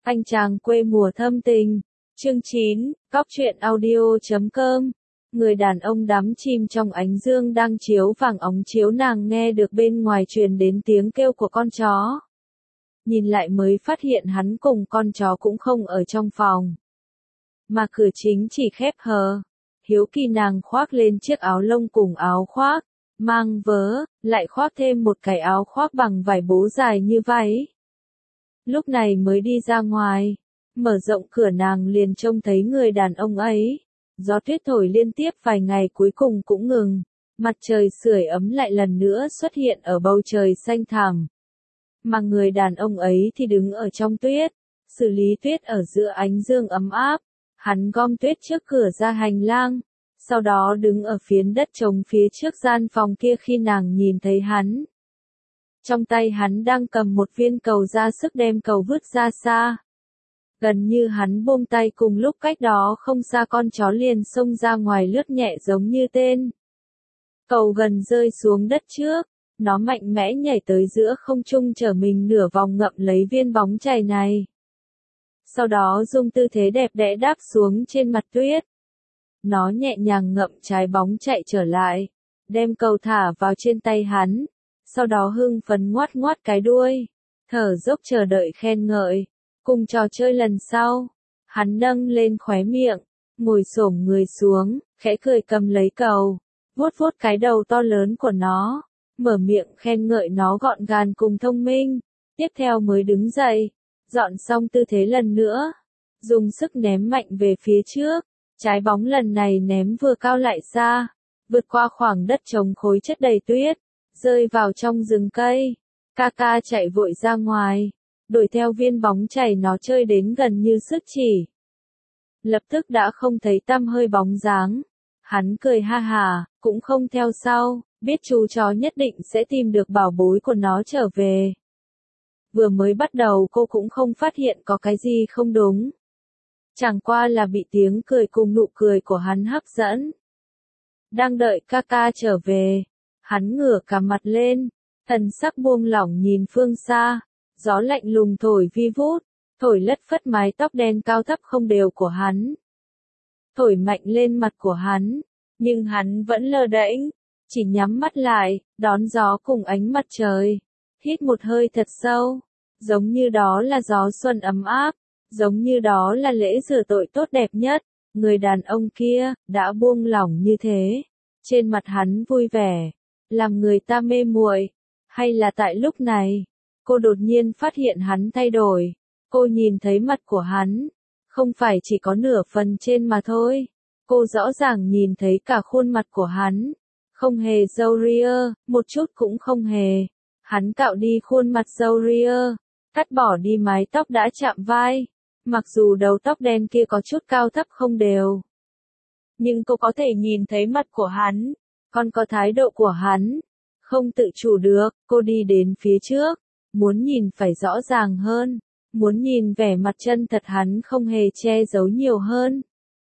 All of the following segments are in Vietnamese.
Anh chàng quê mùa thâm tình. Chương 9, Cóc truyện audio.com. Người đàn ông đắm chìm trong ánh dương đang chiếu vàng óng chiếu, nàng nghe được bên ngoài truyền đến tiếng kêu của con chó. Nhìn lại mới phát hiện hắn cùng con chó cũng không ở trong phòng, mà cửa chính chỉ khép hờ. Hiếu kỳ nàng khoác lên chiếc áo lông cùng áo khoác, mang vớ, lại khoác thêm một cái áo khoác bằng vải bố dài như váy. Lúc này mới đi ra ngoài, mở rộng cửa nàng liền trông thấy người đàn ông ấy. Gió tuyết thổi liên tiếp vài ngày cuối cùng cũng ngừng, mặt trời sưởi ấm lại lần nữa xuất hiện ở bầu trời xanh thẳm. Mà người đàn ông ấy thì đứng ở trong tuyết, xử lý tuyết ở giữa ánh dương ấm áp. Hắn gom tuyết trước cửa ra hành lang, sau đó đứng ở phiến đất trống phía trước gian phòng kia khi nàng nhìn thấy hắn. Trong tay hắn đang cầm một viên cầu, ra sức đem cầu vứt ra xa. Gần như hắn buông tay cùng lúc cách đó không xa con chó liền xông ra ngoài lướt nhẹ giống như tên. Cầu gần rơi xuống đất trước, nó mạnh mẽ nhảy tới giữa không trung chở mình nửa vòng ngậm lấy viên bóng chày này. Sau đó dùng tư thế đẹp đẽ đáp xuống trên mặt tuyết. Nó nhẹ nhàng ngậm trái bóng chạy trở lại, đem cầu thả vào trên tay hắn, sau đó hưng phấn ngoắt ngoắt cái đuôi, thở dốc chờ đợi khen ngợi. Cùng trò chơi lần sau, hắn nâng lên khóe miệng, ngồi xổm người xuống, khẽ cười cầm lấy cầu, vuốt vuốt cái đầu to lớn của nó, mở miệng khen ngợi nó gọn gàng cùng thông minh. Tiếp theo mới đứng dậy, dọn xong tư thế lần nữa, dùng sức ném mạnh về phía trước. Trái bóng lần này ném vừa cao lại xa, vượt qua khoảng đất trống khối chất đầy tuyết, rơi vào trong rừng cây. Kaka chạy vội ra ngoài, đuổi theo viên bóng chày nó chơi đến gần như sứt chỉ. Lập tức đã không thấy tăm hơi bóng dáng. Hắn cười ha hà, cũng không theo sau, biết chú chó nhất định sẽ tìm được bảo bối của nó trở về. Vừa mới bắt đầu cô cũng không phát hiện có cái gì không đúng. Chẳng qua là bị tiếng cười cùng nụ cười của hắn hấp dẫn. Đang đợi Kaka trở về, hắn ngửa cả mặt lên, thần sắc buông lỏng nhìn phương xa. Gió lạnh lùng thổi vi vút, thổi lất phất mái tóc đen cao thấp không đều của hắn. Thổi mạnh lên mặt của hắn, nhưng hắn vẫn lơ đễnh, chỉ nhắm mắt lại, đón gió cùng ánh mặt trời. Hít một hơi thật sâu, giống như đó là gió xuân ấm áp, giống như đó là lễ rửa tội tốt đẹp nhất. Người đàn ông kia, đã buông lỏng như thế. Trên mặt hắn vui vẻ, làm người ta mê muội. Hay là tại lúc này, cô đột nhiên phát hiện hắn thay đổi. Cô nhìn thấy mặt của hắn, không phải chỉ có nửa phần trên mà thôi. Cô rõ ràng nhìn thấy cả khuôn mặt của hắn. Không hề râu ria, một chút cũng không hề. Hắn cạo đi khuôn mặt râu ria, cắt bỏ đi mái tóc đã chạm vai. Mặc dù đầu tóc đen kia có chút cao thấp không đều, nhưng cô có thể nhìn thấy mặt của hắn, còn có thái độ của hắn. Không tự chủ được, cô đi đến phía trước, muốn nhìn phải rõ ràng hơn, muốn nhìn vẻ mặt chân thật hắn không hề che giấu nhiều hơn.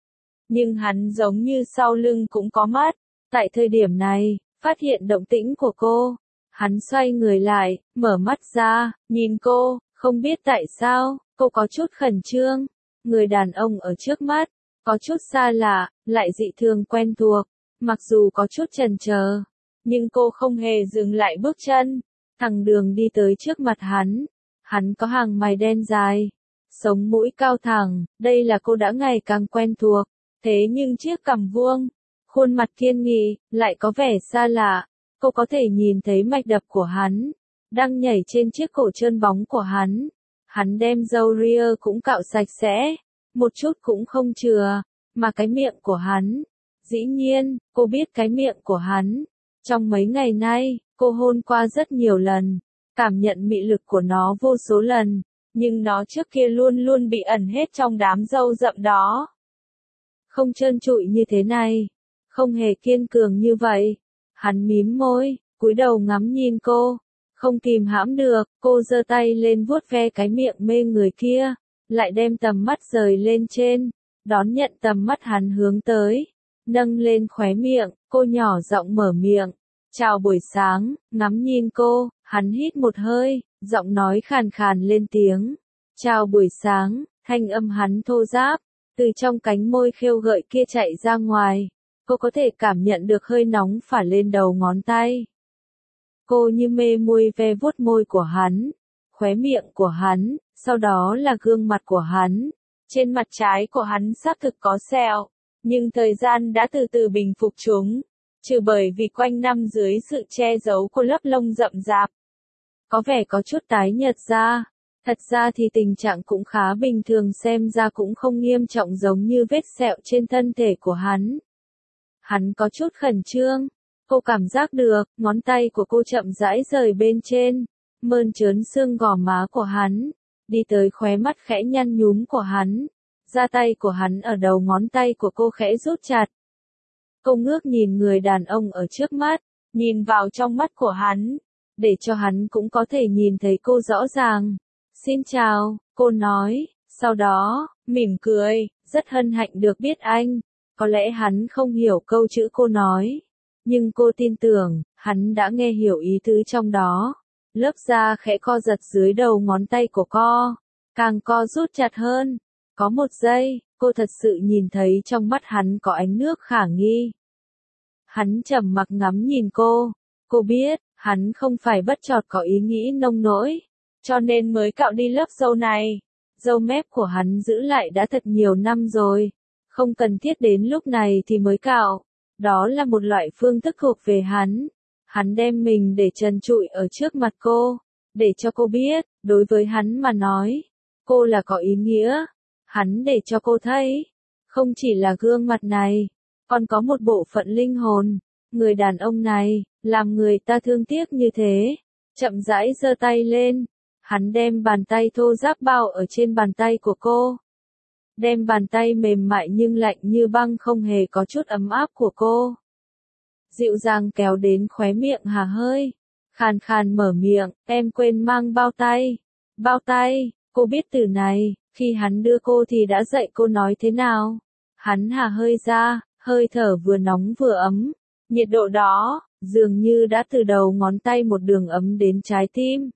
Nhưng hắn giống như sau lưng cũng có mắt. Tại thời điểm này, phát hiện động tĩnh của cô, hắn xoay người lại, mở mắt ra, nhìn cô, không biết tại sao, cô có chút khẩn trương. Người đàn ông ở trước mắt, có chút xa lạ, lại dị thường quen thuộc. Mặc dù có chút chần chờ, nhưng cô không hề dừng lại bước chân, thẳng đường đi tới trước mặt hắn. Hắn có hàng mày đen dài, sống mũi cao thẳng, đây là cô đã ngày càng quen thuộc. Thế nhưng chiếc cằm vuông, khuôn mặt kiên nghị, lại có vẻ xa lạ. Cô có thể nhìn thấy mạch đập của hắn, đang nhảy trên chiếc cổ trơn bóng của hắn. Hắn đem râu ria cũng cạo sạch sẽ, một chút cũng không chừa, mà cái miệng của hắn. Dĩ nhiên, cô biết cái miệng của hắn. Trong mấy ngày nay, cô hôn qua rất nhiều lần, cảm nhận mị lực của nó vô số lần, nhưng nó trước kia luôn luôn bị ẩn hết trong đám râu rậm đó. Không trơn trụi như thế này, không hề kiên cường như vậy. Hắn mím môi, cúi đầu ngắm nhìn cô, không kìm hãm được, cô giơ tay lên vuốt ve cái miệng mê người kia, lại đem tầm mắt rời lên trên, đón nhận tầm mắt hắn hướng tới, nâng lên khóe miệng, cô nhỏ giọng mở miệng, chào buổi sáng. Ngắm nhìn cô, hắn hít một hơi, giọng nói khàn khàn lên tiếng, Chào buổi sáng, thanh âm hắn thô ráp, từ trong cánh môi khêu gợi kia chạy ra ngoài. Cô có thể cảm nhận được hơi nóng phả lên đầu ngón tay. Cô như mê muội ve vuốt môi của hắn, khóe miệng của hắn, sau đó là gương mặt của hắn. Trên mặt trái của hắn xác thực có sẹo, nhưng thời gian đã từ từ bình phục chúng, trừ bởi vì quanh năm dưới sự che giấu của lớp lông rậm rạp. Có vẻ có chút tái nhợt da. Thật ra thì tình trạng cũng khá bình thường, xem ra cũng không nghiêm trọng giống như vết sẹo trên thân thể của hắn. Hắn có chút khẩn trương. Cô cảm giác được, ngón tay của cô chậm rãi rời bên trên, mơn trớn xương gò má của hắn, đi tới khóe mắt khẽ nhăn nhúm của hắn. Da tay của hắn ở đầu ngón tay của cô khẽ rút chặt. Cô ngước nhìn người đàn ông ở trước mắt, nhìn vào trong mắt của hắn, để cho hắn cũng có thể nhìn thấy cô rõ ràng. Xin chào, cô nói, sau đó, mỉm cười, rất hân hạnh được biết anh. Có lẽ hắn không hiểu câu chữ cô nói, nhưng cô tin tưởng, hắn đã nghe hiểu ý tứ trong đó. Lớp da khẽ co giật dưới đầu ngón tay của cô, càng co rút chặt hơn. Có một giây, cô thật sự nhìn thấy trong mắt hắn có ánh nước khả nghi. Hắn trầm mặc ngắm nhìn cô. Cô biết, hắn không phải bất chợt có ý nghĩ nông nỗi, cho nên mới cạo đi lớp râu này. Râu mép của hắn giữ lại đã thật nhiều năm rồi, không cần thiết đến lúc này thì mới cạo. Đó là một loại phương thức thuộc về hắn. Hắn đem mình để trần trụi ở trước mặt cô, để cho cô biết, đối với hắn mà nói, cô là có ý nghĩa. Hắn để cho cô thấy, không chỉ là gương mặt này, còn có một bộ phận linh hồn. Người đàn ông này, làm người ta thương tiếc như thế. Chậm rãi giơ tay lên, hắn đem bàn tay thô ráp bao ở trên bàn tay của cô. Đem bàn tay mềm mại nhưng lạnh như băng không hề có chút ấm áp của cô. Dịu dàng kéo đến khóe miệng hà hơi. Khàn khàn mở miệng, em quên mang bao tay. Bao tay, cô biết từ này, khi hắn đưa cô thì đã dạy cô nói thế nào. Hắn hà hơi ra, hơi thở vừa nóng vừa ấm. Nhiệt độ đó, dường như đã từ đầu ngón tay một đường ấm đến trái tim.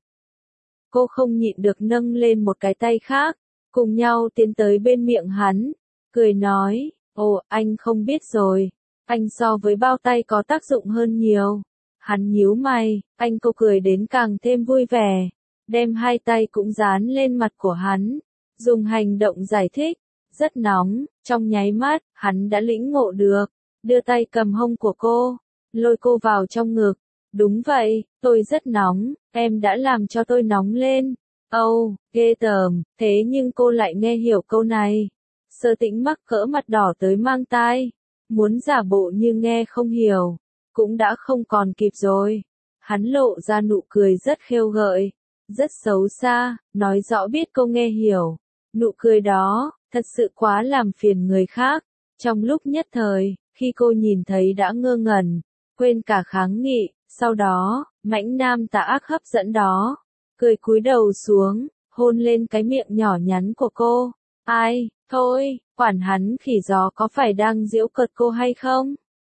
Cô không nhịn được nâng lên một cái tay khác, cùng nhau tiến tới bên miệng hắn, cười nói, ồ, anh không biết rồi, anh so với bao tay có tác dụng hơn nhiều. Hắn nhíu mày, anh cô cười đến càng thêm vui vẻ, đem hai tay cũng dán lên mặt của hắn, dùng hành động giải thích, rất nóng, trong nháy mắt, hắn đã lĩnh ngộ được, đưa tay cầm hông của cô, lôi cô vào trong ngực. Đúng vậy, tôi rất nóng, em đã làm cho tôi nóng lên. Âu, ghê tởm, thế nhưng cô lại nghe hiểu câu này. Sơ Tĩnh mắc cỡ mặt đỏ tới mang tai, muốn giả bộ như nghe không hiểu, cũng đã không còn kịp rồi. Hắn lộ ra nụ cười rất khêu gợi, rất xấu xa, nói rõ biết cô nghe hiểu. Nụ cười đó, thật sự quá làm phiền người khác. Trong lúc nhất thời, khi cô nhìn thấy đã ngơ ngẩn, quên cả kháng nghị, sau đó, mãnh nam tà ác hấp dẫn đó, cười cúi đầu xuống, hôn lên cái miệng nhỏ nhắn của cô. Ai, thôi, quản hắn khỉ gió có phải đang giễu cợt cô hay không?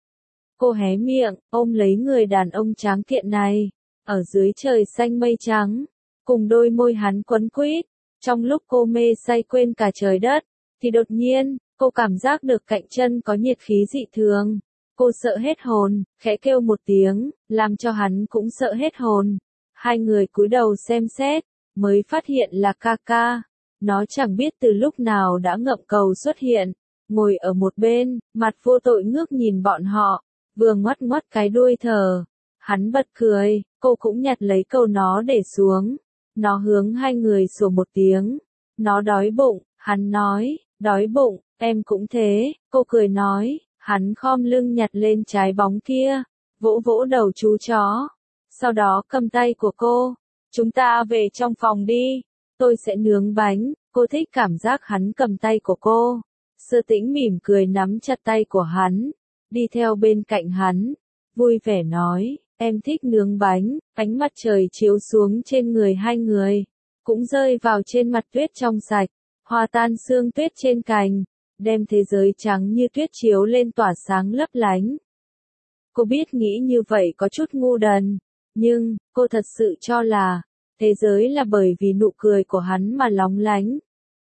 Cô hé miệng, ôm lấy người đàn ông tráng kiện này, ở dưới trời xanh mây trắng, cùng đôi môi hắn quấn quýt. Trong lúc cô mê say quên cả trời đất, thì đột nhiên, cô cảm giác được cạnh chân có nhiệt khí dị thường. Cô sợ hết hồn, khẽ kêu một tiếng, làm cho hắn cũng sợ hết hồn. Hai người cúi đầu xem xét, mới phát hiện là Kaka. Nó chẳng biết từ lúc nào đã ngậm cầu xuất hiện, ngồi ở một bên, mặt vô tội ngước nhìn bọn họ, vừa ngoắt ngoắt cái đuôi thở. Hắn bật cười, cô cũng nhặt lấy cầu nó để xuống. Nó hướng hai người sủa một tiếng. Nó đói bụng, hắn nói, đói bụng, em cũng thế, cô cười nói. Hắn khom lưng nhặt lên trái bóng kia, vỗ vỗ đầu chú chó. Sau đó cầm tay của cô. Chúng ta về trong phòng đi. Tôi sẽ nướng bánh. Cô thích cảm giác hắn cầm tay của cô. Sơ Tĩnh mỉm cười nắm chặt tay của hắn, đi theo bên cạnh hắn, vui vẻ nói, em thích nướng bánh. Ánh mặt trời chiếu xuống trên người hai người, cũng rơi vào trên mặt tuyết trong sạch, hòa tan sương tuyết trên cành, đem thế giới trắng như tuyết chiếu lên tỏa sáng lấp lánh. Cô biết nghĩ như vậy có chút ngu đần, nhưng, cô thật sự cho là, thế giới là bởi vì nụ cười của hắn mà lóng lánh.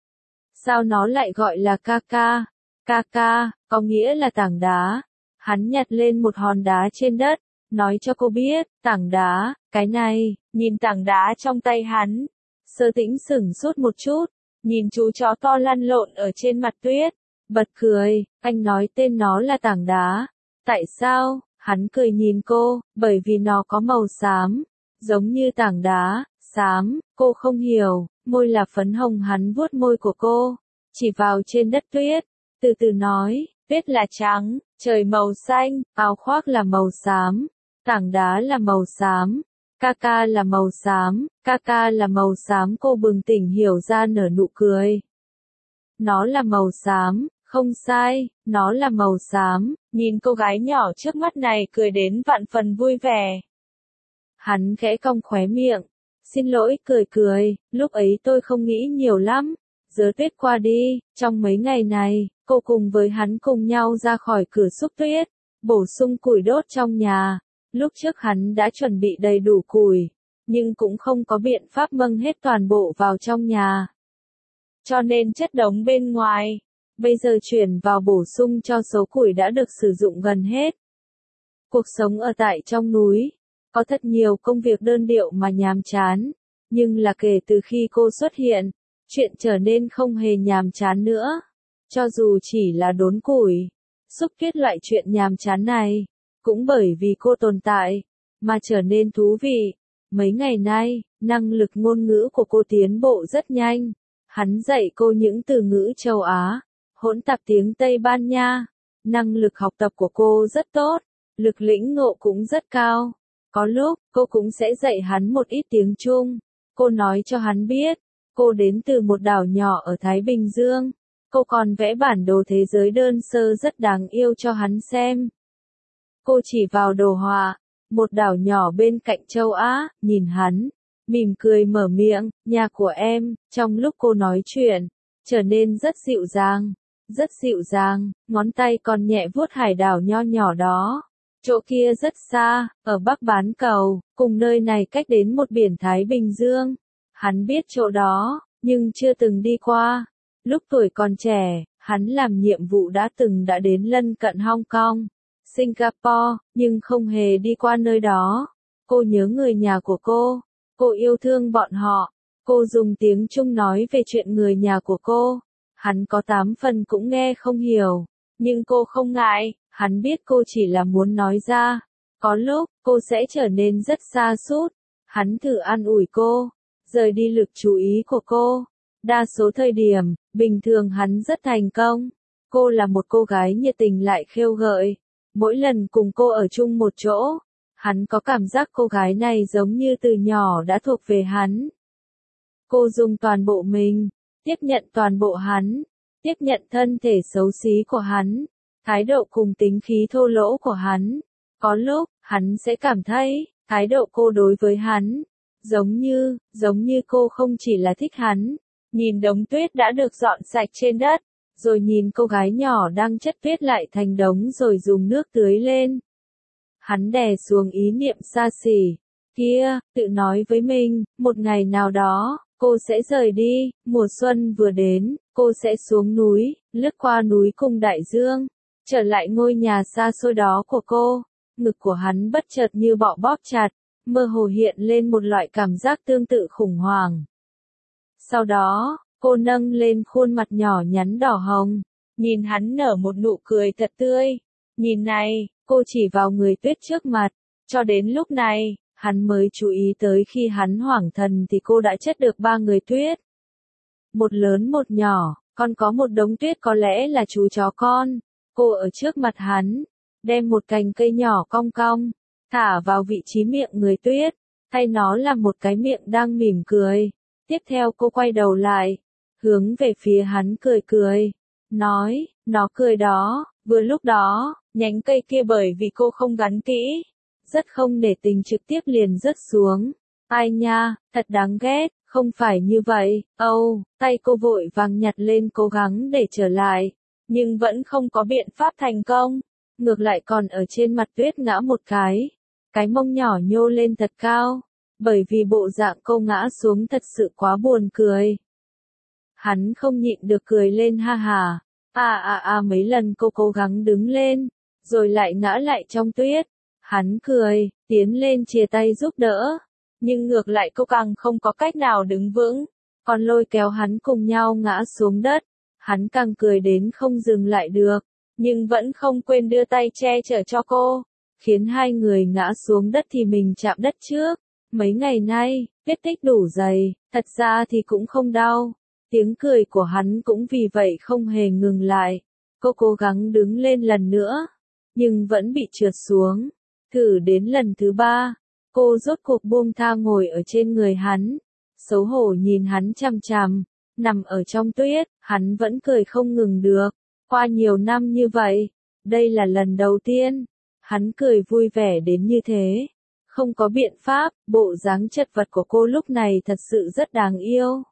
Sao nó lại gọi là ca ca? Ca ca, có nghĩa là tảng đá. Hắn nhặt lên một hòn đá trên đất, nói cho cô biết, tảng đá, cái này, nhìn tảng đá trong tay hắn. Sơ Tĩnh sửng sốt một chút, nhìn chú chó to lăn lộn ở trên mặt tuyết, bật cười, anh nói tên nó là tảng đá. Tại sao? Hắn cười nhìn cô, bởi vì nó có màu xám, giống như tảng đá, xám, cô không hiểu, môi là phấn hồng. Hắn vuốt môi của cô, chỉ vào trên đất tuyết, từ từ nói, tuyết là trắng, trời màu xanh, áo khoác là màu xám, tảng đá là màu xám, ca ca là màu xám, ca ca là màu xám. Cô bừng tỉnh hiểu ra nở nụ cười. Nó là màu xám, không sai, nó là màu xám. Nhìn cô gái nhỏ trước mắt này cười đến vạn phần vui vẻ. Hắn khẽ cong khóe miệng, xin lỗi, cười cười, lúc ấy tôi không nghĩ nhiều lắm. Giờ tuyết qua đi, trong mấy ngày này, cô cùng với hắn cùng nhau ra khỏi cửa xúc tuyết, bổ sung củi đốt trong nhà. Lúc trước hắn đã chuẩn bị đầy đủ củi, nhưng cũng không có biện pháp mang hết toàn bộ vào trong nhà. Cho nên chất đống bên ngoài, bây giờ chuyển vào bổ sung cho số củi đã được sử dụng gần hết. Cuộc sống ở tại trong núi, có thật nhiều công việc đơn điệu mà nhàm chán, nhưng là kể từ khi cô xuất hiện, chuyện trở nên không hề nhàm chán nữa. Cho dù chỉ là đốn củi, xúc tuyết loại chuyện nhàm chán này, cũng bởi vì cô tồn tại, mà trở nên thú vị. Mấy ngày nay, năng lực ngôn ngữ của cô tiến bộ rất nhanh. Hắn dạy cô những từ ngữ châu Á, hỗn tạp tiếng Tây Ban Nha. Năng lực học tập của cô rất tốt, lực lĩnh ngộ cũng rất cao. Có lúc, cô cũng sẽ dạy hắn một ít tiếng Trung. Cô nói cho hắn biết, cô đến từ một đảo nhỏ ở Thái Bình Dương. Cô còn vẽ bản đồ thế giới đơn sơ rất đáng yêu cho hắn xem. Cô chỉ vào đồ họa, một đảo nhỏ bên cạnh châu Á, nhìn hắn, mỉm cười mở miệng, nhà của em. Trong lúc cô nói chuyện, trở nên rất dịu dàng, ngón tay còn nhẹ vuốt hải đảo nho nhỏ đó. Chỗ kia rất xa, ở Bắc Bán Cầu, cùng nơi này cách đến một biển Thái Bình Dương. Hắn biết chỗ đó, nhưng chưa từng đi qua. Lúc tuổi còn trẻ, hắn làm nhiệm vụ đã đến lân cận Hong Kong, Singapore, nhưng không hề đi qua nơi đó. Cô nhớ người nhà của cô yêu thương bọn họ. Cô dùng tiếng Trung nói về chuyện người nhà của cô. Hắn có 8 phần cũng nghe không hiểu, nhưng cô không ngại, hắn biết cô chỉ là muốn nói ra. Có lúc, cô sẽ trở nên rất sa sút. Hắn thử an ủi cô, rời đi lực chú ý của cô. Đa số thời điểm, bình thường hắn rất thành công. Cô là một cô gái nhiệt tình lại khêu gợi. Mỗi lần cùng cô ở chung một chỗ, hắn có cảm giác cô gái này giống như từ nhỏ đã thuộc về hắn. Cô dùng toàn bộ mình, tiếp nhận toàn bộ hắn, tiếp nhận thân thể xấu xí của hắn, thái độ cùng tính khí thô lỗ của hắn. Có lúc, hắn sẽ cảm thấy, thái độ cô đối với hắn, giống như cô không chỉ là thích hắn. Nhìn đống tuyết đã được dọn sạch trên đất, rồi nhìn cô gái nhỏ đang chất tuyết lại thành đống rồi dùng nước tưới lên. Hắn đè xuống ý niệm xa xỉ, kia, tự nói với mình, một ngày nào đó, cô sẽ rời đi. Mùa xuân vừa đến, cô sẽ xuống núi, lướt qua núi cùng đại dương, trở lại ngôi nhà xa xôi đó của cô. Ngực của hắn bất chợt như bọ bóp chặt, mơ hồ hiện lên một loại cảm giác tương tự khủng hoảng. Sau đó, cô nâng lên khuôn mặt nhỏ nhắn đỏ hồng, nhìn hắn nở một nụ cười thật tươi. Nhìn này, cô chỉ vào người tuyết trước mặt. Cho đến lúc này, hắn mới chú ý tới khi hắn hoảng thần thì cô đã chất được 3 người tuyết. Một lớn một nhỏ, còn có một đống tuyết có lẽ là chú chó con. Cô ở trước mặt hắn, đem một cành cây nhỏ cong cong, thả vào vị trí miệng người tuyết, thay nó làm một cái miệng đang mỉm cười. Tiếp theo cô quay đầu lại, hướng về phía hắn cười cười, nói, nó cười đó. Vừa lúc đó, nhánh cây kia bởi vì cô không gắn kỹ, rất không nể tình trực tiếp liền rớt xuống. Ai nha, thật đáng ghét, không phải như vậy. Tay cô vội vàng nhặt lên cố gắng để trở lại, nhưng vẫn không có biện pháp thành công. Ngược lại còn ở trên mặt tuyết ngã một cái mông nhỏ nhô lên thật cao. bởi vì bộ dạng cô ngã xuống thật sự quá buồn cười. Hắn không nhịn được cười lên ha hà. Mấy lần cô cố gắng đứng lên, rồi lại ngã lại trong tuyết. Hắn cười, tiến lên chia tay giúp đỡ. Nhưng ngược lại cô càng không có cách nào đứng vững, còn lôi kéo hắn cùng nhau ngã xuống đất. Hắn càng cười đến không dừng lại được, nhưng vẫn không quên đưa tay che chở cho cô, khiến hai người ngã xuống đất thì mình chạm đất trước. Mấy ngày nay, vết tích đủ dày, thật ra thì cũng không đau. Tiếng cười của hắn cũng vì vậy không hề ngừng lại. Cô cố gắng đứng lên lần nữa, nhưng vẫn bị trượt xuống. Thử đến lần thứ 3, cô rốt cuộc buông tha ngồi ở trên người hắn. Xấu hổ nhìn hắn chằm chằm, nằm ở trong tuyết, hắn vẫn cười không ngừng được. Qua nhiều năm như vậy, đây là lần đầu tiên, hắn cười vui vẻ đến như thế. Không có biện pháp, bộ dáng chật vật của cô lúc này thật sự rất đáng yêu.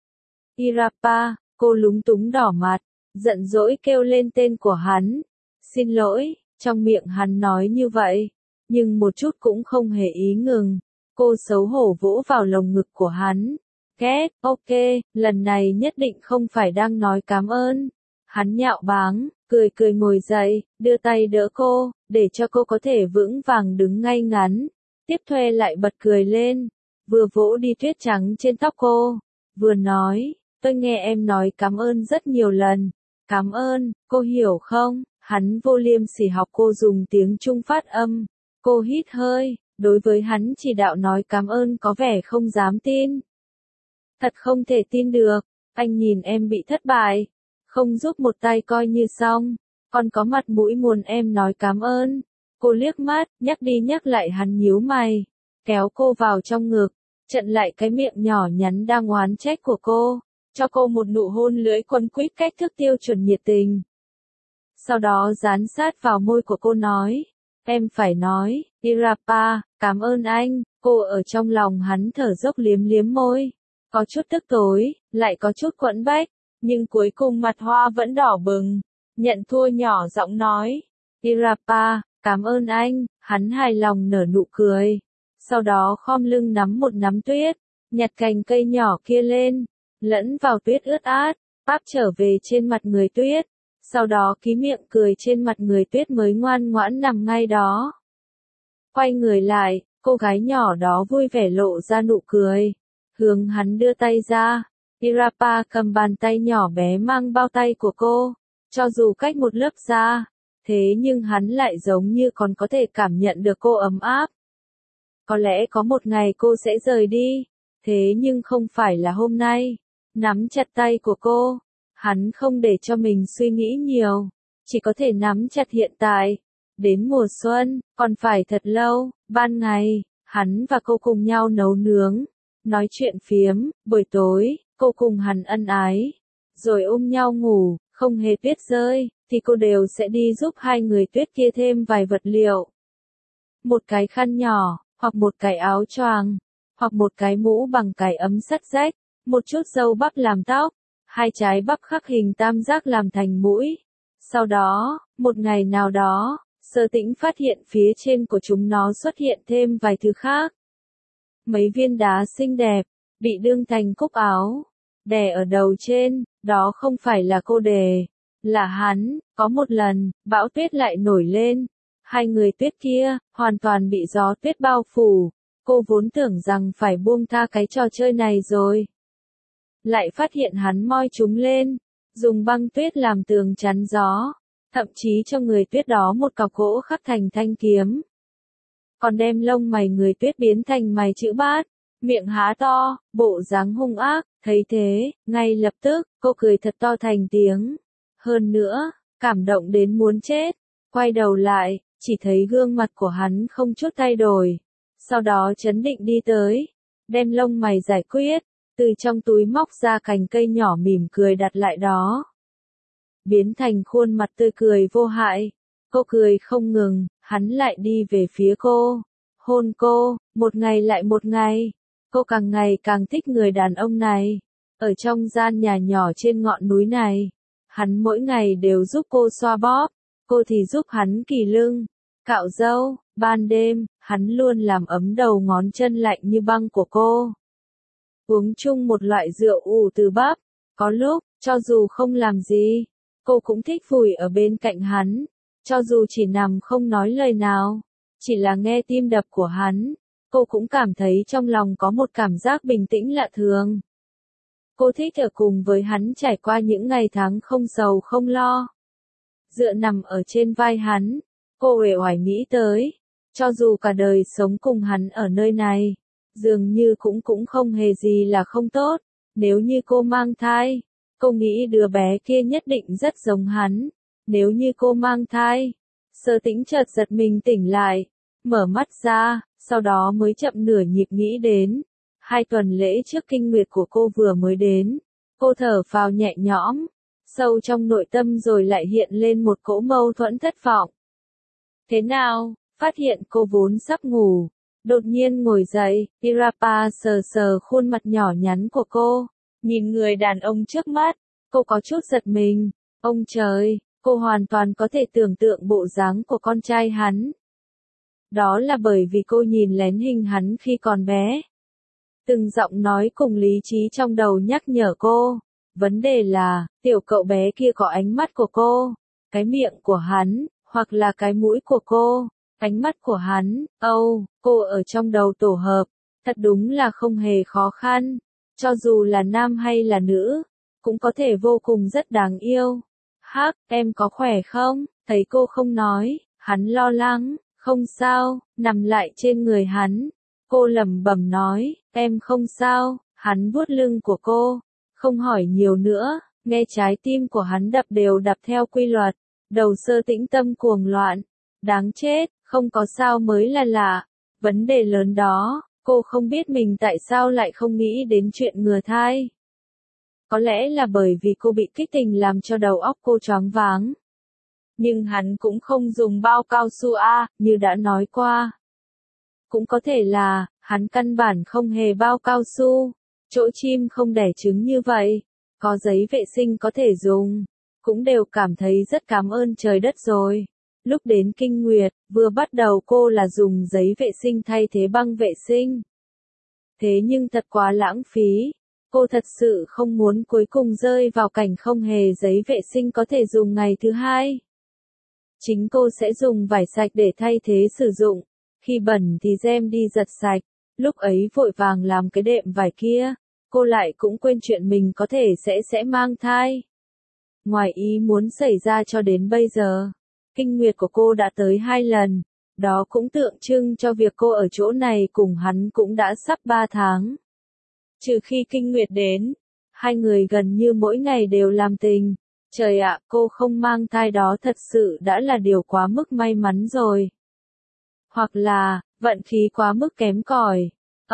Irapa, cô lúng túng đỏ mặt, giận dỗi kêu lên tên của hắn. Xin lỗi, trong miệng hắn nói như vậy, nhưng một chút cũng không hề ý ngừng. Cô xấu hổ vỗ vào lồng ngực của hắn. Két, ok, lần này nhất định không phải đang nói cảm ơn. Hắn nhạo báng, cười cười ngồi dậy, đưa tay đỡ cô, để cho cô có thể vững vàng đứng ngay ngắn. Tiếp thuê lại bật cười lên, vừa vỗ đi tuyết trắng trên tóc cô, vừa nói, tôi nghe em nói cảm ơn rất nhiều lần. Cảm ơn, cô hiểu không? Hắn vô liêm sỉ học cô dùng tiếng Trung phát âm. Cô hít hơi, đối với hắn chỉ đạo nói cảm ơn có vẻ không dám tin. Thật không thể tin được, anh nhìn em bị thất bại, không giúp một tay coi như xong, còn có mặt mũi muốn em nói cảm ơn. Cô liếc mắt, nhắc đi nhắc lại hắn nhíu mày, kéo cô vào trong ngực, chặn lại cái miệng nhỏ nhắn đang oán trách của cô, cho cô một nụ hôn lưỡi quấn quýt cách thức tiêu chuẩn nhiệt tình. Sau đó dán sát vào môi của cô nói, em phải nói, Irapa, cảm ơn anh. Cô ở trong lòng hắn thở dốc liếm liếm môi, có chút tức tối, lại có chút quẫn bách, nhưng cuối cùng mặt hoa vẫn đỏ bừng, nhận thua nhỏ giọng nói, Irapa, cảm ơn anh. Hắn hài lòng nở nụ cười, sau đó khom lưng nắm một nắm tuyết, nhặt cành cây nhỏ kia lên, lẫn vào tuyết ướt át, áp trở về trên mặt người tuyết, sau đó ký miệng cười trên mặt người tuyết mới ngoan ngoãn nằm ngay đó. Quay người lại, cô gái nhỏ đó vui vẻ lộ ra nụ cười, hướng hắn đưa tay ra. Irapa cầm bàn tay nhỏ bé mang bao tay của cô, cho dù cách một lớp da, thế nhưng hắn lại giống như còn có thể cảm nhận được cô ấm áp. Có lẽ có một ngày cô sẽ rời đi, thế nhưng không phải là hôm nay. Nắm chặt tay của cô, hắn không để cho mình suy nghĩ nhiều, chỉ có thể nắm chặt hiện tại. Đến mùa xuân, còn phải thật lâu. Ban ngày, hắn và cô cùng nhau nấu nướng, nói chuyện phiếm. Buổi tối, cô cùng hắn ân ái, rồi ôm nhau ngủ. Không hề tuyết rơi, thì cô đều sẽ đi giúp hai người tuyết kia thêm vài vật liệu. Một cái khăn nhỏ, hoặc một cái áo choàng, hoặc một cái mũ bằng cái ấm sắt rách, một chút dâu bắp làm tóc, hai trái bắp khắc hình tam giác làm thành mũi. Sau đó, một ngày nào đó, Sơ Tĩnh phát hiện phía trên của chúng nó xuất hiện thêm vài thứ khác. Mấy viên đá xinh đẹp, bị đương thành cúc áo, đè ở đầu trên. Đó không phải là cô đề, là hắn. Có một lần, bão tuyết lại nổi lên. Hai người tuyết kia, hoàn toàn bị gió tuyết bao phủ. Cô vốn tưởng rằng phải buông tha cái trò chơi này rồi. Lại phát hiện hắn moi chúng lên, dùng băng tuyết làm tường chắn gió. Thậm chí cho người tuyết đó một cọc gỗ khắc thành thanh kiếm. Còn đem lông mày người tuyết biến thành mày chữ bát, miệng há to, bộ dáng hung ác. Thấy thế, ngay lập tức, cô cười thật to thành tiếng. Hơn nữa, cảm động đến muốn chết. Quay đầu lại, chỉ thấy gương mặt của hắn không chút thay đổi. Sau đó chấn định đi tới, đem lông mày giải quyết, từ trong túi móc ra cành cây nhỏ mỉm cười đặt lại đó. Biến thành khuôn mặt tươi cười vô hại. Cô cười không ngừng, hắn lại đi về phía cô, hôn cô, một ngày lại một ngày. Cô càng ngày càng thích người đàn ông này. Ở trong gian nhà nhỏ trên ngọn núi này, hắn mỗi ngày đều giúp cô xoa bóp, cô thì giúp hắn kỳ lưng, cạo râu. Ban đêm, hắn luôn làm ấm đầu ngón chân lạnh như băng của cô. Uống chung một loại rượu ủ từ bắp, có lúc, cho dù không làm gì, cô cũng thích vùi ở bên cạnh hắn, cho dù chỉ nằm không nói lời nào, chỉ là nghe tim đập của hắn, cô cũng cảm thấy trong lòng có một cảm giác bình tĩnh lạ thường. Cô thích ở cùng với hắn trải qua những ngày tháng không sầu không lo. Dựa nằm ở trên vai hắn, cô uể oải nghĩ tới, cho dù cả đời sống cùng hắn ở nơi này, dường như cũng không hề gì là không tốt. Nếu như cô mang thai, cô nghĩ đứa bé kia nhất định rất giống hắn. Nếu như cô mang thai, Sơ Tĩnh chợt giật mình tỉnh lại, mở mắt ra, sau đó mới chậm nửa nhịp nghĩ đến. 2 tuần lễ trước kinh nguyệt của cô vừa mới đến, cô thở phào nhẹ nhõm, sâu trong nội tâm rồi lại hiện lên một cỗ mâu thuẫn thất vọng. Thế nào, phát hiện cô vốn sắp ngủ, đột nhiên ngồi dậy, Irapa sờ sờ khuôn mặt nhỏ nhắn của cô, nhìn người đàn ông trước mắt, cô có chút giật mình, ông trời, cô hoàn toàn có thể tưởng tượng bộ dáng của con trai hắn. Đó là bởi vì cô nhìn lén hình hắn khi còn bé. Từng giọng nói cùng lý trí trong đầu nhắc nhở cô, vấn đề là, tiểu cậu bé kia có ánh mắt của cô, cái miệng của hắn, hoặc là cái mũi của cô, ánh mắt của hắn, cô ở trong đầu tổ hợp, thật đúng là không hề khó khăn, cho dù là nam hay là nữ, cũng có thể vô cùng rất đáng yêu. Hắc, em có khỏe không? Thấy cô không nói, hắn lo lắng, không sao, nằm lại trên người hắn. Cô lẩm bẩm nói, em không sao, hắn vuốt lưng của cô, không hỏi nhiều nữa, nghe trái tim của hắn đập đều đập theo quy luật, đầu Sơ Tĩnh tâm cuồng loạn, đáng chết, không có sao mới là lạ, vấn đề lớn đó, cô không biết mình tại sao lại không nghĩ đến chuyện ngừa thai. Có lẽ là bởi vì cô bị kích tình làm cho đầu óc cô choáng váng. Nhưng hắn cũng không dùng bao cao su như đã nói qua. Cũng có thể là, hắn căn bản không hề bao cao su, chỗ chim không đẻ trứng như vậy, có giấy vệ sinh có thể dùng, cũng đều cảm thấy rất cảm ơn trời đất rồi. Lúc đến kinh nguyệt, vừa bắt đầu cô là dùng giấy vệ sinh thay thế băng vệ sinh. Thế nhưng thật quá lãng phí, cô thật sự không muốn cuối cùng rơi vào cảnh không hề giấy vệ sinh có thể dùng ngày thứ 2. Chính cô sẽ dùng vải sạch để thay thế sử dụng. Khi bẩn thì đem đi giặt sạch, lúc ấy vội vàng làm cái đệm vải kia, cô lại cũng quên chuyện mình có thể sẽ mang thai. Ngoài ý muốn xảy ra cho đến bây giờ, kinh nguyệt của cô đã tới 2 lần, đó cũng tượng trưng cho việc cô ở chỗ này cùng hắn cũng đã sắp 3 tháng. Trừ khi kinh nguyệt đến, 2 người gần như mỗi ngày đều làm tình. Trời ạ, cô không mang thai đó thật sự đã là điều quá mức may mắn rồi. Hoặc là, vận khí quá mức kém cỏi.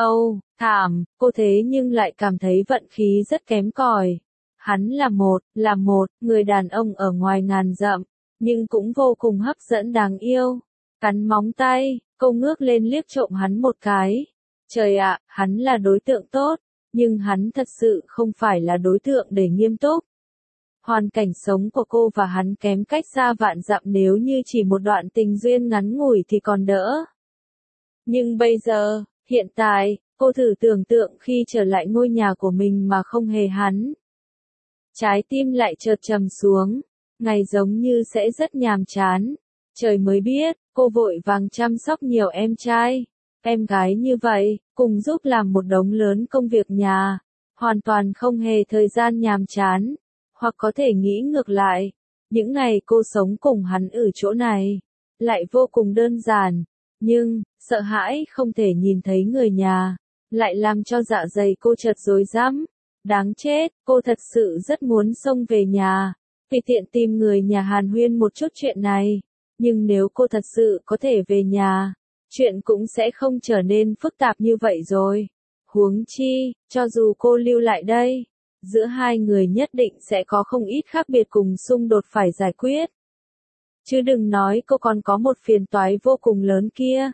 Thảm, cô thế nhưng lại cảm thấy vận khí rất kém cỏi. Hắn là một, người đàn ông ở ngoài ngàn dặm, nhưng cũng vô cùng hấp dẫn đáng yêu. Cắn móng tay, cô ngước lên liếc trộm hắn một cái. Trời ạ, hắn là đối tượng tốt, nhưng hắn thật sự không phải là đối tượng để nghiêm túc. Hoàn cảnh sống của cô và hắn kém cách xa vạn dặm, nếu như chỉ một đoạn tình duyên ngắn ngủi thì còn đỡ. Nhưng bây giờ, hiện tại, cô thử tưởng tượng khi trở lại ngôi nhà của mình mà không hề hắn. Trái tim lại chợt trầm xuống, ngày giống như sẽ rất nhàm chán. Trời mới biết, cô vội vàng chăm sóc nhiều em trai, em gái như vậy, cùng giúp làm một đống lớn công việc nhà, hoàn toàn không hề thời gian nhàm chán. Hoặc có thể nghĩ ngược lại, những ngày cô sống cùng hắn ở chỗ này, lại vô cùng đơn giản, nhưng, sợ hãi không thể nhìn thấy người nhà, lại làm cho dạ dày cô chợt rối rắm. Đáng chết, cô thật sự rất muốn xông về nhà, vì tiện tìm người nhà hàn huyên một chút chuyện này, nhưng nếu cô thật sự có thể về nhà, chuyện cũng sẽ không trở nên phức tạp như vậy rồi. Huống chi, cho dù cô lưu lại đây, giữa 2 người nhất định sẽ có không ít khác biệt cùng xung đột phải giải quyết. Chứ đừng nói cô còn có một phiền toái vô cùng lớn kia.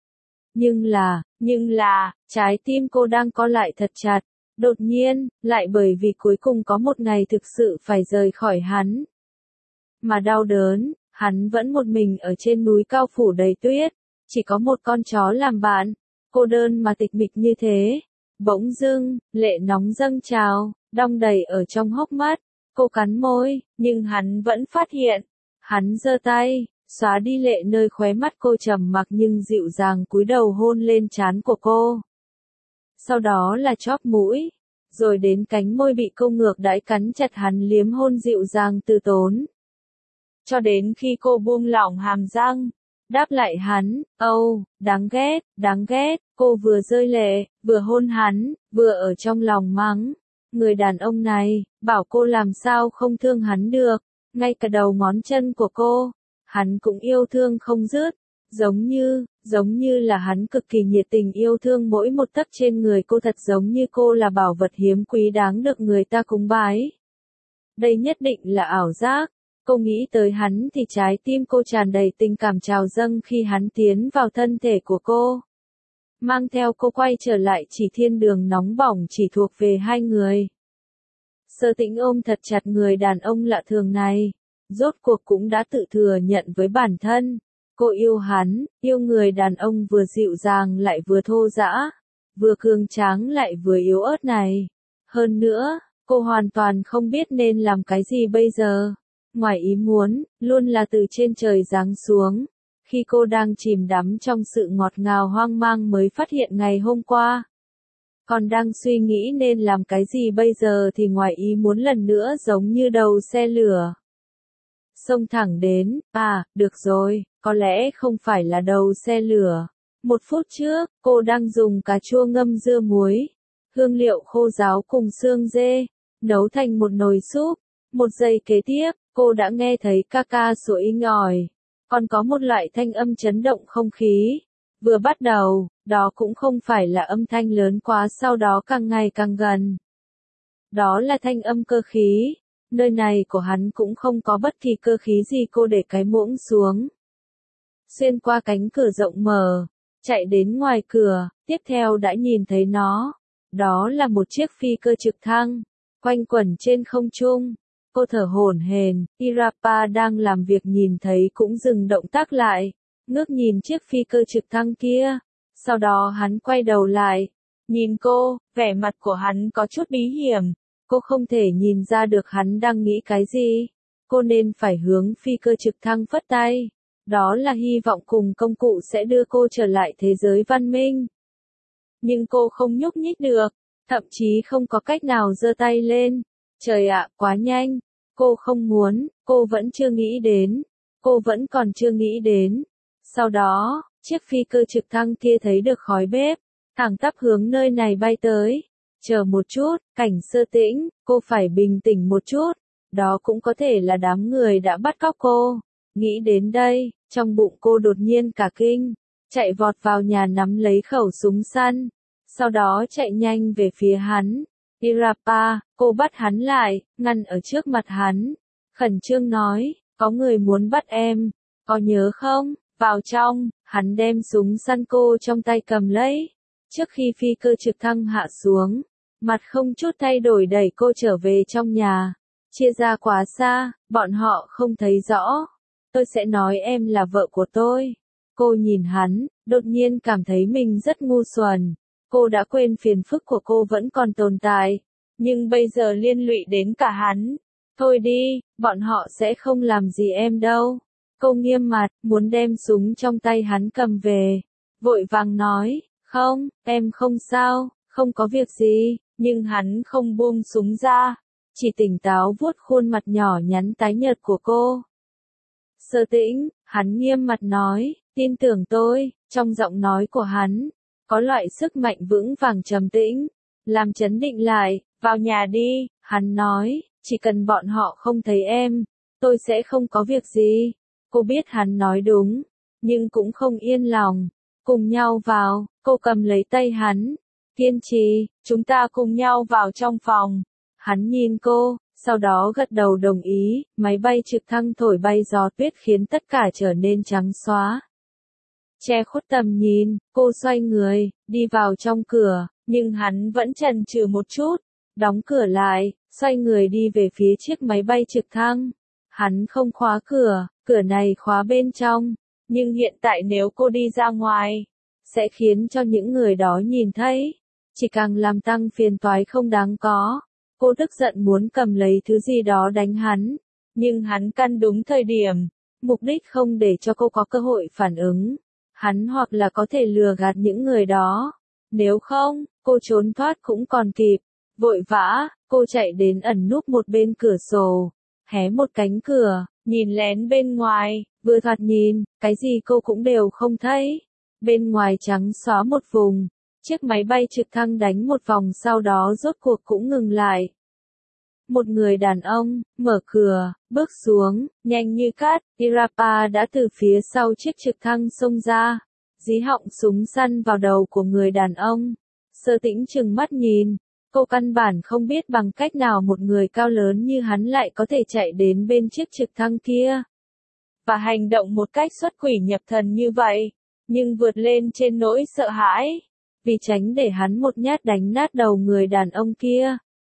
Nhưng là, trái tim cô đang co lại thật chặt, đột nhiên, lại bởi vì cuối cùng có một ngày thực sự phải rời khỏi hắn. Mà đau đớn, hắn vẫn một mình ở trên núi cao phủ đầy tuyết, chỉ có một con chó làm bạn, cô đơn mà tịch mịch như thế. Bỗng dưng, lệ nóng dâng trào, đong đầy ở trong hốc mắt, cô cắn môi, nhưng hắn vẫn phát hiện. Hắn giơ tay, xóa đi lệ nơi khóe mắt cô trầm mặc nhưng dịu dàng cúi đầu hôn lên trán của cô. Sau đó là chóp mũi, rồi đến cánh môi bị cô ngược đãi cắn chặt hắn liếm hôn dịu dàng từ tốn. Cho đến khi cô buông lỏng hàm răng, đáp lại hắn, đáng ghét, cô vừa rơi lệ, vừa hôn hắn, vừa ở trong lòng mắng. Người đàn ông này, bảo cô làm sao không thương hắn được, ngay cả đầu ngón chân của cô, hắn cũng yêu thương không dứt, giống như là hắn cực kỳ nhiệt tình yêu thương mỗi một tấc trên người cô, thật giống như cô là bảo vật hiếm quý đáng được người ta cúng bái. Đây nhất định là ảo giác. Cô nghĩ tới hắn thì trái tim cô tràn đầy tình cảm trào dâng khi hắn tiến vào thân thể của cô. Mang theo cô quay trở lại chỉ thiên đường nóng bỏng chỉ thuộc về hai người. Sở Tĩnh ôm thật chặt người đàn ông lạ thường này. Rốt cuộc cũng đã tự thừa nhận với bản thân. Cô yêu hắn, yêu người đàn ông vừa dịu dàng lại vừa thô dã, vừa cường tráng lại vừa yếu ớt này. Hơn nữa, cô hoàn toàn không biết nên làm cái gì bây giờ. Ngoài ý muốn, luôn là từ trên trời giáng xuống. Khi cô đang chìm đắm trong sự ngọt ngào hoang mang mới phát hiện ngày hôm qua. Còn đang suy nghĩ nên làm cái gì bây giờ thì ngoài ý muốn lần nữa giống như đầu xe lửa. Xông thẳng đến, được rồi, có lẽ không phải là đầu xe lửa. 1 phút trước, cô đang dùng cà chua ngâm dưa muối, hương liệu khô ráo cùng xương dê, nấu thành một nồi súp. 1 giây kế tiếp, cô đã nghe thấy ca ca sủa inh ỏi. Còn có một loại thanh âm chấn động không khí. Vừa bắt đầu, đó cũng không phải là âm thanh lớn quá, sau đó càng ngày càng gần. Đó là thanh âm cơ khí. Nơi này của hắn cũng không có bất kỳ cơ khí gì, cô để cái muỗng xuống. Xuyên qua cánh cửa rộng mở, chạy đến ngoài cửa, tiếp theo đã nhìn thấy nó. Đó là một chiếc phi cơ trực thăng, quanh quẩn trên không trung. Cô thở hổn hển, Irapa đang làm việc nhìn thấy cũng dừng động tác lại, ngước nhìn chiếc phi cơ trực thăng kia. Sau đó hắn quay đầu lại, nhìn cô, vẻ mặt của hắn có chút bí hiểm. Cô không thể nhìn ra được hắn đang nghĩ cái gì. Cô nên phải hướng phi cơ trực thăng phất tay. Đó là hy vọng cùng công cụ sẽ đưa cô trở lại thế giới văn minh. Nhưng cô không nhúc nhích được, thậm chí không có cách nào giơ tay lên. Trời ạ, quá nhanh. Cô không muốn, cô vẫn chưa nghĩ đến. Cô vẫn còn chưa nghĩ đến. Sau đó, chiếc phi cơ trực thăng kia thấy được khói bếp, thẳng tắp hướng nơi này bay tới. Chờ một chút, Cảnh Sơ Tĩnh, cô phải bình tĩnh một chút. Đó cũng có thể là đám người đã bắt cóc cô. Nghĩ đến đây, trong bụng cô đột nhiên cả kinh, chạy vọt vào nhà nắm lấy khẩu súng săn. Sau đó chạy nhanh về phía hắn. Irapa, cô bắt hắn lại, ngăn ở trước mặt hắn. Khẩn trương nói, có người muốn bắt em, có nhớ không? Vào trong, hắn đem súng săn cô trong tay cầm lấy. Trước khi phi cơ trực thăng hạ xuống, mặt không chút thay đổi đẩy cô trở về trong nhà. Chia ra quá xa, bọn họ không thấy rõ. Tôi sẽ nói em là vợ của tôi. Cô nhìn hắn, đột nhiên cảm thấy mình rất ngu xuẩn. Cô đã quên phiền phức của cô vẫn còn tồn tại, nhưng bây giờ liên lụy đến cả hắn. Thôi đi, bọn họ sẽ không làm gì em đâu. Cô nghiêm mặt, muốn đem súng trong tay hắn cầm về. Vội vàng nói, không, em không sao, không có việc gì, nhưng hắn không buông súng ra. Chỉ tỉnh táo vuốt khuôn mặt nhỏ nhắn tái nhợt của cô. Sơ Tĩnh, hắn nghiêm mặt nói, tin tưởng tôi, trong giọng nói của hắn, có loại sức mạnh vững vàng trầm tĩnh, làm chấn định lại, vào nhà đi, hắn nói, chỉ cần bọn họ không thấy em, tôi sẽ không có việc gì. Cô biết hắn nói đúng, nhưng cũng không yên lòng. Cùng nhau vào, cô cầm lấy tay hắn, kiên trì, chúng ta cùng nhau vào trong phòng. Hắn nhìn cô, sau đó gật đầu đồng ý, máy bay trực thăng thổi bay gió tuyết khiến tất cả trở nên trắng xóa. Che khuất tầm nhìn, cô xoay người, đi vào trong cửa, nhưng hắn vẫn chần chừ một chút, đóng cửa lại, xoay người đi về phía chiếc máy bay trực thăng. Hắn không khóa cửa, cửa này khóa bên trong, Nhưng hiện tại nếu cô đi ra ngoài, sẽ khiến cho những người đó nhìn thấy, chỉ càng làm tăng phiền toái không đáng có. Cô tức giận muốn cầm lấy thứ gì đó đánh hắn, nhưng hắn căn đúng thời điểm, mục đích không để cho cô có cơ hội phản ứng. Hắn hoặc là có thể lừa gạt những người đó, nếu không, cô trốn thoát cũng còn kịp. Vội vã, cô chạy đến ẩn núp một bên cửa sổ, hé một cánh cửa, nhìn lén bên ngoài, vừa thoạt nhìn, cái gì cô cũng đều không thấy. Bên ngoài trắng xóa một vùng, chiếc máy bay trực thăng đánh một vòng sau đó rốt cuộc cũng ngừng lại. Một người đàn ông, mở cửa, bước xuống, nhanh như cát, Irapa đã từ phía sau chiếc trực thăng xông ra, dí họng súng săn vào đầu của người đàn ông. Sơ Tĩnh trừng mắt nhìn, cô căn bản không biết bằng cách nào một người cao lớn như hắn lại có thể chạy đến bên chiếc trực thăng kia. Và hành động một cách xuất quỷ nhập thần như vậy, nhưng vượt lên trên nỗi sợ hãi, vì tránh để hắn một nhát đánh nát đầu người đàn ông kia.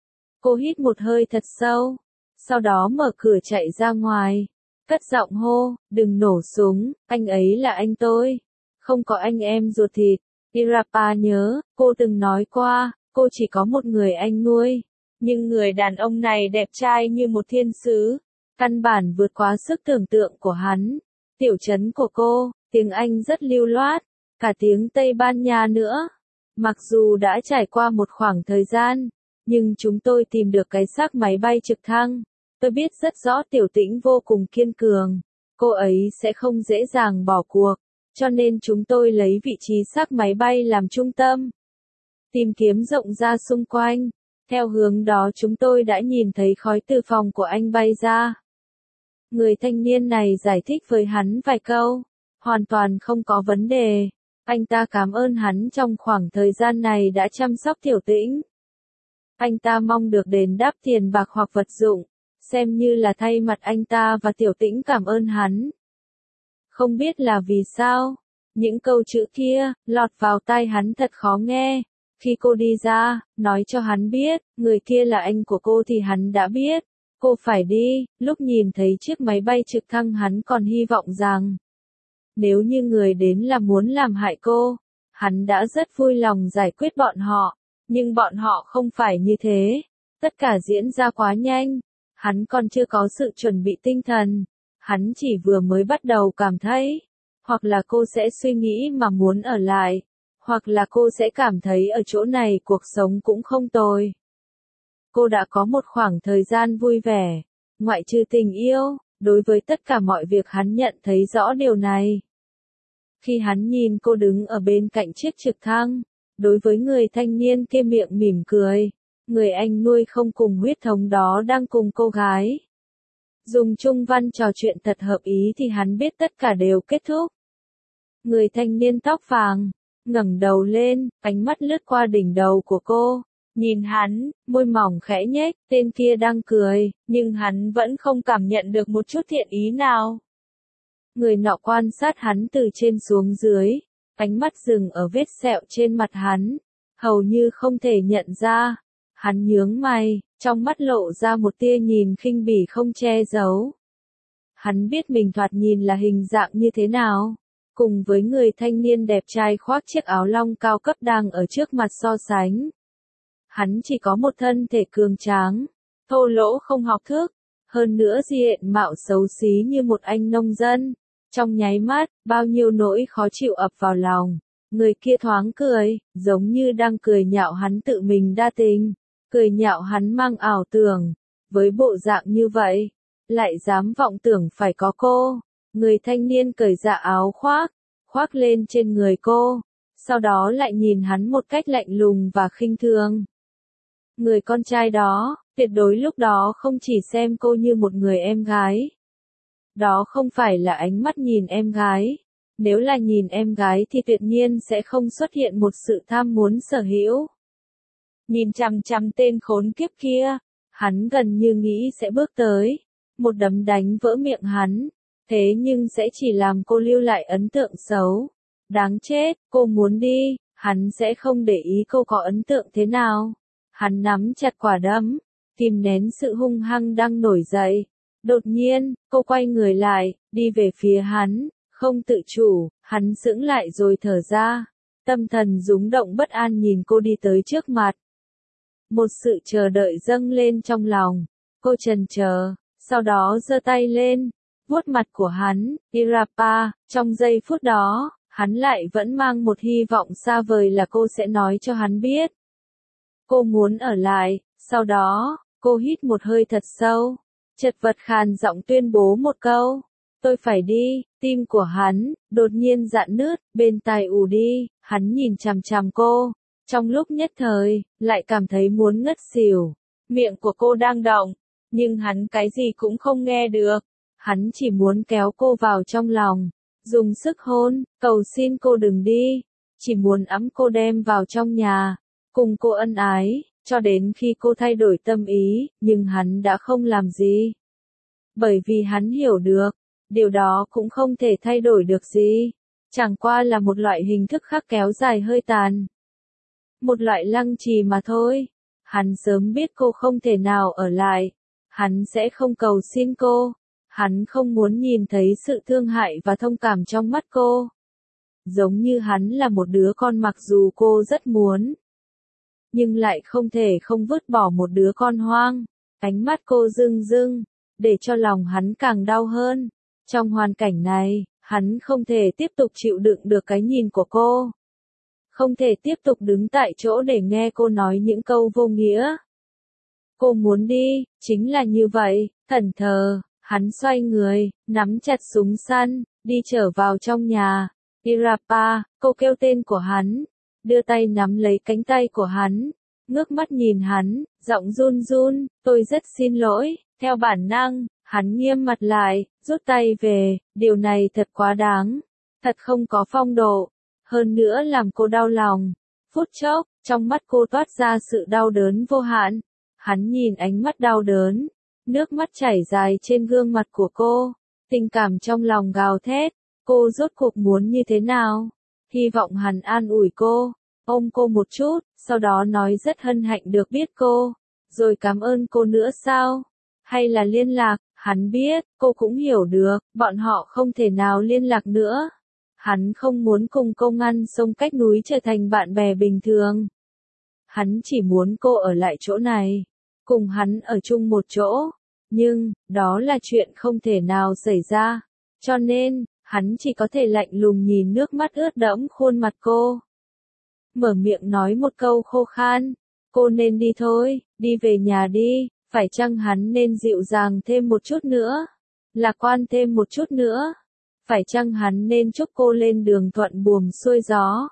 Cô hít một hơi thật sâu, sau đó mở cửa chạy ra ngoài, cất giọng hô, đừng nổ súng, anh ấy là anh tôi, không có anh em ruột thịt. Irapa nhớ, cô từng nói qua, cô chỉ có một người anh nuôi, nhưng người đàn ông này đẹp trai như một thiên sứ, căn bản vượt quá sức tưởng tượng của hắn. Tiểu trấn của cô, tiếng Anh rất lưu loát, cả tiếng Tây Ban Nha nữa. Mặc dù đã trải qua một khoảng thời gian, nhưng chúng tôi tìm được cái xác máy bay trực thăng. Tôi biết rất rõ Tiểu Tĩnh vô cùng kiên cường, cô ấy sẽ không dễ dàng bỏ cuộc, cho nên chúng tôi lấy vị trí xác máy bay làm trung tâm. Tìm kiếm rộng ra xung quanh, theo hướng đó chúng tôi đã nhìn thấy khói từ phòng của anh bay ra. Người thanh niên này giải thích với hắn vài câu, hoàn toàn không có vấn đề. Anh ta cảm ơn hắn trong khoảng thời gian này đã chăm sóc Tiểu Tĩnh. Anh ta mong được đền đáp tiền bạc hoặc vật dụng, xem như là thay mặt anh ta và Tiểu Tĩnh cảm ơn hắn. Không biết là vì sao, những câu chữ kia, lọt vào tai hắn thật khó nghe. Khi cô đi ra, nói cho hắn biết, người kia là anh của cô thì hắn đã biết. Cô phải đi, lúc nhìn thấy chiếc máy bay trực thăng hắn còn hy vọng rằng, nếu như người đến là muốn làm hại cô, hắn đã rất vui lòng giải quyết bọn họ, nhưng bọn họ không phải như thế. Tất cả diễn ra quá nhanh, hắn còn chưa có sự chuẩn bị tinh thần, hắn chỉ vừa mới bắt đầu cảm thấy, hoặc là cô sẽ suy nghĩ mà muốn ở lại, hoặc là cô sẽ cảm thấy ở chỗ này cuộc sống cũng không tồi. Cô đã có một khoảng thời gian vui vẻ, ngoại trừ tình yêu, đối với tất cả mọi việc hắn nhận thấy rõ điều này. Khi hắn nhìn cô đứng ở bên cạnh chiếc trực thăng, đối với người thanh niên kia miệng mỉm cười, người anh nuôi không cùng huyết thống đó đang cùng cô gái dùng chung văn trò chuyện thật hợp ý thì hắn biết tất cả đều kết thúc. Người thanh niên tóc vàng ngẩng đầu lên, ánh mắt lướt qua đỉnh đầu của cô, nhìn hắn, môi mỏng khẽ nhếch, tên kia đang cười, nhưng hắn vẫn không cảm nhận được một chút thiện ý nào. Người nọ quan sát hắn từ trên xuống dưới, ánh mắt dừng ở vết sẹo trên mặt hắn, hầu như không thể nhận ra. Hắn nhướng mày, trong mắt lộ ra một tia nhìn khinh bỉ không che giấu. Hắn biết mình thoạt nhìn là hình dạng như thế nào, cùng với người thanh niên đẹp trai khoác chiếc áo lông cao cấp đang ở trước mặt so sánh. Hắn chỉ có một thân thể cường tráng, thô lỗ không học thức, hơn nữa diện mạo xấu xí như một anh nông dân. Trong nháy mắt, bao nhiêu nỗi khó chịu ập vào lòng. Người kia thoáng cười, giống như đang cười nhạo hắn tự mình đa tình, cười nhạo hắn mang ảo tưởng. Với bộ dạng như vậy, lại dám vọng tưởng phải có cô. Người thanh niên cởi dạ áo khoác lên trên người cô, sau đó lại nhìn hắn một cách lạnh lùng và khinh thường. Người con trai đó, tuyệt đối lúc đó không chỉ xem cô như một người em gái. Đó không phải là ánh mắt nhìn em gái. Nếu là nhìn em gái thì tuyệt nhiên sẽ không xuất hiện một sự tham muốn sở hữu. Nhìn chằm chằm tên khốn kiếp kia, hắn gần như nghĩ sẽ bước tới, một đấm đánh vỡ miệng hắn, thế nhưng sẽ chỉ làm cô lưu lại ấn tượng xấu. Đáng chết, cô muốn đi, hắn sẽ không để ý cô có ấn tượng thế nào. Hắn nắm chặt quả đấm, kìm nén sự hung hăng đang nổi dậy. Đột nhiên, cô quay người lại, đi về phía hắn, Không tự chủ, hắn sững lại rồi thở ra. Tâm thần rúng động bất an nhìn cô đi tới trước mặt. Một sự chờ đợi dâng lên trong lòng. Cô chần chờ, sau đó giơ tay lên, vuốt mặt của hắn. Irapa, trong giây phút đó, hắn lại vẫn mang một hy vọng xa vời là cô sẽ nói cho hắn biết. Cô muốn ở lại, sau đó, cô hít một hơi thật sâu, chật vật khàn giọng tuyên bố một câu. Tôi phải đi. Tim của hắn đột nhiên rạn nứt, bên tai ù đi, hắn nhìn chằm chằm cô, trong lúc nhất thời lại cảm thấy muốn ngất xỉu. Miệng của cô đang động, nhưng hắn cái gì cũng không nghe được. Hắn chỉ muốn kéo cô vào trong lòng, dùng sức hôn, cầu xin cô đừng đi, chỉ muốn ẵm cô đem vào trong nhà, cùng cô ân ái, cho đến khi cô thay đổi tâm ý, nhưng hắn đã không làm gì. Bởi vì hắn hiểu được, điều đó cũng không thể thay đổi được gì, chẳng qua là một loại hình thức khác kéo dài hơi tàn. Một loại lăng trì mà thôi. Hắn sớm biết cô không thể nào ở lại, hắn sẽ không cầu xin cô, hắn không muốn nhìn thấy sự thương hại và thông cảm trong mắt cô. Giống như hắn là một đứa con mặc dù cô rất muốn, nhưng lại không thể không vứt bỏ một đứa con hoang. Ánh mắt cô rưng rưng, để cho lòng hắn càng đau hơn. Trong hoàn cảnh này, hắn không thể tiếp tục chịu đựng được cái nhìn của cô. Không thể tiếp tục đứng tại chỗ để nghe cô nói những câu vô nghĩa. Cô muốn đi, chính là như vậy, thẫn thờ, hắn xoay người, nắm chặt súng săn, đi trở vào trong nhà. Irapa, cô kêu tên của hắn, đưa tay nắm lấy cánh tay của hắn, ngước mắt nhìn hắn, giọng run run, tôi rất xin lỗi. Theo bản năng, hắn nghiêm mặt lại, rút tay về, điều này thật quá đáng, thật không có phong độ, hơn nữa làm cô đau lòng. Phút chốc, trong mắt cô toát ra sự đau đớn vô hạn. Hắn nhìn ánh mắt đau đớn, nước mắt chảy dài trên gương mặt của cô, tình cảm trong lòng gào thét, cô rốt cuộc muốn như thế nào? Hy vọng hắn an ủi cô, ôm cô một chút, sau đó nói rất hân hạnh được biết cô, rồi cảm ơn cô nữa sao? Hay là liên lạc, hắn biết, cô cũng hiểu được, bọn họ không thể nào liên lạc nữa. Hắn không muốn cùng cô ngăn sông cách núi trở thành bạn bè bình thường. Hắn chỉ muốn cô ở lại chỗ này, cùng hắn ở chung một chỗ. Nhưng, đó là chuyện không thể nào xảy ra. Cho nên, hắn chỉ có thể lạnh lùng nhìn nước mắt ướt đẫm khuôn mặt cô. Mở miệng nói một câu khô khan. Cô nên đi thôi, đi về nhà đi. Phải chăng hắn nên dịu dàng thêm một chút nữa? Lạc quan thêm một chút nữa? Phải chăng hắn nên chúc cô lên đường thuận buồm xuôi gió?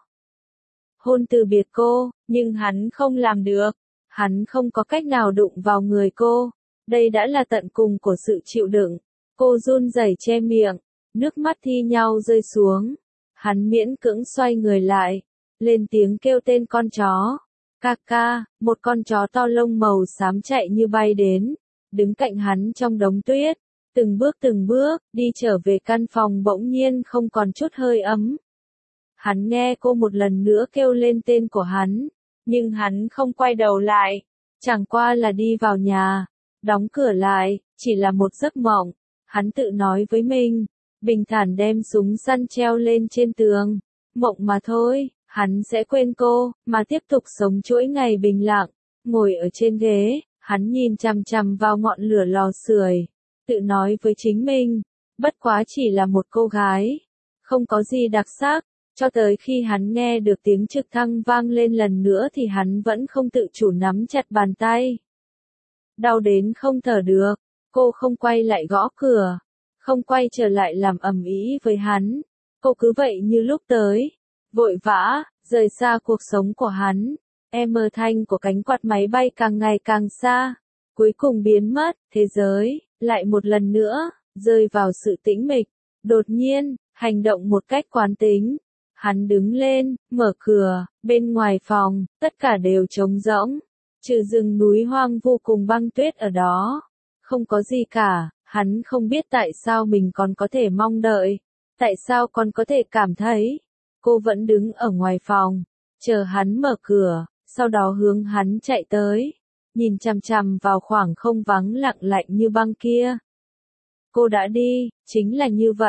Hôn từ biệt cô, nhưng hắn không làm được. Hắn không có cách nào đụng vào người cô. Đây đã là tận cùng của sự chịu đựng. Cô run rẩy che miệng, nước mắt thi nhau rơi xuống. Hắn miễn cưỡng xoay người lại, lên tiếng kêu tên con chó. Kaka, một con chó to lông màu xám chạy như bay đến, đứng cạnh hắn trong đống tuyết, từng bước, đi trở về căn phòng bỗng nhiên không còn chút hơi ấm. Hắn nghe cô một lần nữa kêu lên tên của hắn, nhưng hắn không quay đầu lại, chẳng qua là đi vào nhà, đóng cửa lại, chỉ là một giấc mộng. Hắn tự nói với mình, bình thản đem súng săn treo lên trên tường, mộng mà thôi. Hắn sẽ quên cô, mà tiếp tục sống chuỗi ngày bình lặng. Ngồi ở trên ghế, hắn nhìn chằm chằm vào ngọn lửa lò sưởi, tự nói với chính mình, bất quá chỉ là một cô gái, không có gì đặc sắc. Cho tới khi hắn nghe được tiếng trực thăng vang lên lần nữa thì hắn vẫn không tự chủ nắm chặt bàn tay. Đau đến không thở được, cô không quay lại gõ cửa, không quay trở lại làm ầm ĩ với hắn. Cô cứ vậy như lúc tới, vội vã, rời xa cuộc sống của hắn. Âm thanh của cánh quạt máy bay càng ngày càng xa, cuối cùng biến mất, thế giới, lại một lần nữa, rơi vào sự tĩnh mịch. Đột nhiên, hành động một cách quán tính. Hắn đứng lên, mở cửa, bên ngoài phòng, tất cả đều trống rỗng. Trừ rừng núi hoang vu cùng băng tuyết ở đó. Không có gì cả, hắn không biết tại sao mình còn có thể mong đợi. Tại sao còn có thể cảm thấy. Cô vẫn đứng ở ngoài phòng, chờ hắn mở cửa, sau đó hướng hắn chạy tới, nhìn chằm chằm vào khoảng không vắng lặng lạnh như băng kia. Cô đã đi, chính là như vậy,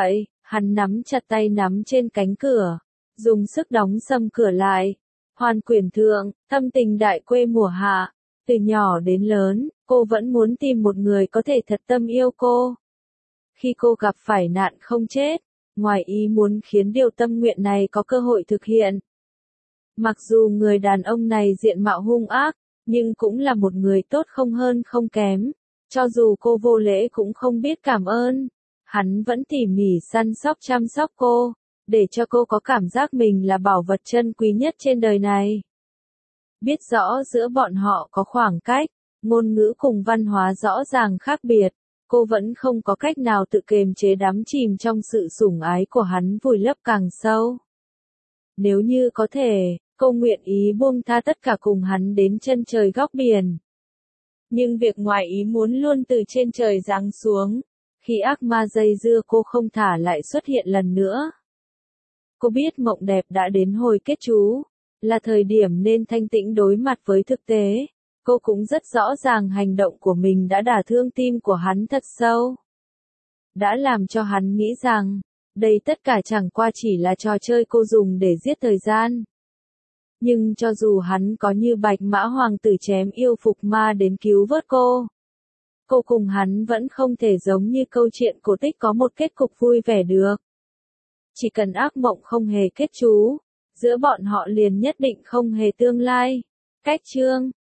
Hắn nắm chặt tay nắm trên cánh cửa, dùng sức đóng sầm cửa lại. Hoàn Quyển Thượng, thâm tình đại quê mùa hạ, từ nhỏ đến lớn, cô vẫn muốn tìm một người có thể thật tâm yêu cô. Khi cô gặp phải nạn không chết, ngoài ý muốn khiến điều tâm nguyện này có cơ hội thực hiện. Mặc dù người đàn ông này diện mạo hung ác, nhưng cũng là một người tốt không hơn không kém. Cho dù cô vô lễ cũng không biết cảm ơn, hắn vẫn tỉ mỉ săn sóc chăm sóc cô, để cho cô có cảm giác mình là bảo vật chân quý nhất trên đời này. Biết rõ giữa bọn họ có khoảng cách, ngôn ngữ cùng văn hóa rõ ràng khác biệt, cô vẫn không có cách nào tự kiềm chế đắm chìm trong sự sủng ái của hắn vùi lấp càng sâu. Nếu như có thể, cô nguyện ý buông tha tất cả cùng hắn đến chân trời góc biển. Nhưng việc ngoài ý muốn luôn từ trên trời giáng xuống. Khi ác ma dây dưa cô không thả lại xuất hiện lần nữa. Cô biết mộng đẹp đã đến hồi kết chú, là thời điểm nên thanh tĩnh đối mặt với thực tế. Cô cũng rất rõ ràng hành động của mình đã đả thương tim của hắn thật sâu. Đã làm cho hắn nghĩ rằng, đây tất cả chẳng qua chỉ là trò chơi cô dùng để giết thời gian. Nhưng cho dù hắn có như Bạch Mã Hoàng tử chém yêu phục ma đến cứu vớt cô cùng hắn vẫn không thể giống như câu chuyện cổ tích có một kết cục vui vẻ được. Chỉ cần ác mộng không hề kết chú, giữa bọn họ liền nhất định không hề tương lai. Cách chương